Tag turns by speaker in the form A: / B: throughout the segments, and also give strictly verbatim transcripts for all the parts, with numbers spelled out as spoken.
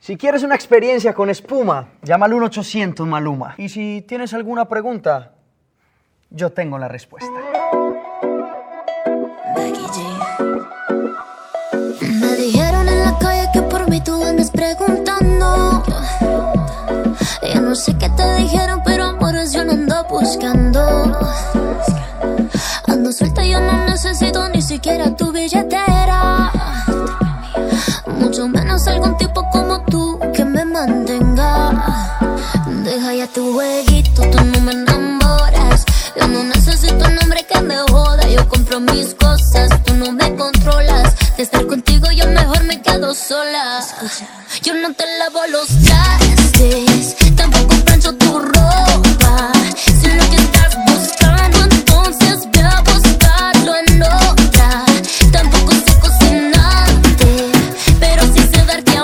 A: Si quieres una experiencia con espuma, llama al uno ochocientos Maluma. Y si tienes alguna pregunta, yo tengo la respuesta.
B: Me dijeron en la calle que por mí tú andas preguntando. Ya no sé qué te dijeron, pero amores yo no ando buscando. Ando suelta, yo no necesito ni siquiera tu billetera, mucho menos algún tipo como tú que me mantenga. Deja ya tu jueguito, tú no me enamoras. Yo no necesito un hombre que me joda. Yo compro mis cosas, tú no me controlas. De estar contigo yo mejor me quedo sola. Escucha, yo no te lavo los trastes, tampoco plancho tu ropa. Si lo que estás buscando, entonces ve a buscarlo en otra. Tampoco sé cocinarte, pero sí sé darte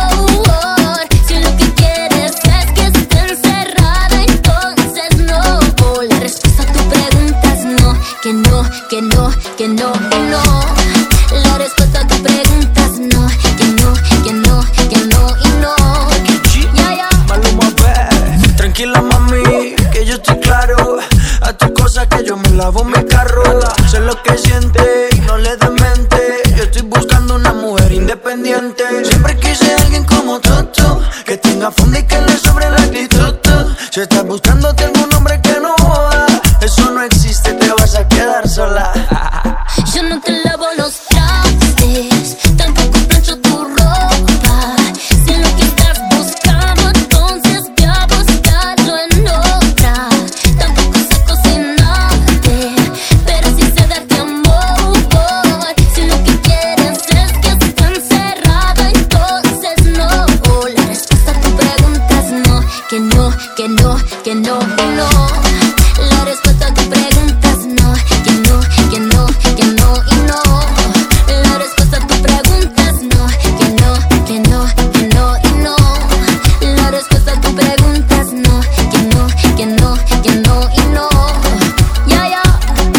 B: amor. Si lo que quieres es que esté encerrada, entonces no. La respuesta a tu pregunta es no, que no, que no, que no, que no. La respuesta a tu pregunta es no, que no, que no, que no y no. Ya, ya.
C: Maluma, ve. Tranquila, mami, que yo estoy claro. A tu cosa que yo me lavo mi carro. Sé lo que siente y no le des mente. Yo estoy buscando una mujer independiente. Siempre quise a alguien como tú, tú, que tenga fondo y que le sobre la actitud. Si estás buscándote algún hombre que no joda, eso no existe, te vas a quedar sola.
B: Yo no te lavo los trastes, tampoco plancho tu ropa. Si lo que estás buscando, entonces ve a buscarlo en otra. Tampoco sé cocinarte, pero sí sé darte amor. Si lo que quieres es que esté encerrada, entonces no. La respuesta a tu pregunta es no, que no, que no, que no, que no. La respuesta a tu pregunta es no, que no, que no, que no y no. La respuesta a tu pregunta es no, que no, que no, que no y no. La respuesta a tu pregunta es no, que no, que no, que no y no. Ya, ya.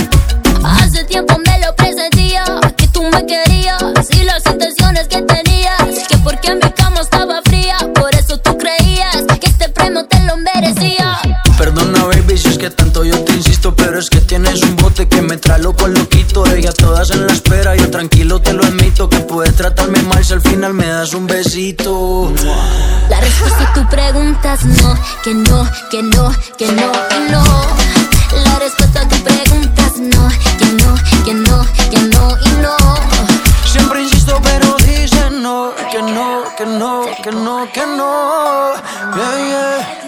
B: Hace tiempo me lo presentía, que tú me querías y las intenciones que tenías, que porque mi cama estaba fría, por eso tú creías que este premio te lo merecía.
C: Perdona, baby, si es que tanto yo te insisto, pero es que tienes un bote que me trae loco al loquito. Ella todas en la espera, yo tranquilo te lo admito, que puedes tratarme mal si al final me das un besito.
B: La respuesta a tu pregunta es no, que no, que no, que no y no. La respuesta a tu pregunta es no, que no, que no, que no y no.
C: Siempre insisto, pero dicen no, que no, que no, que no, que no. Yeah, yeah.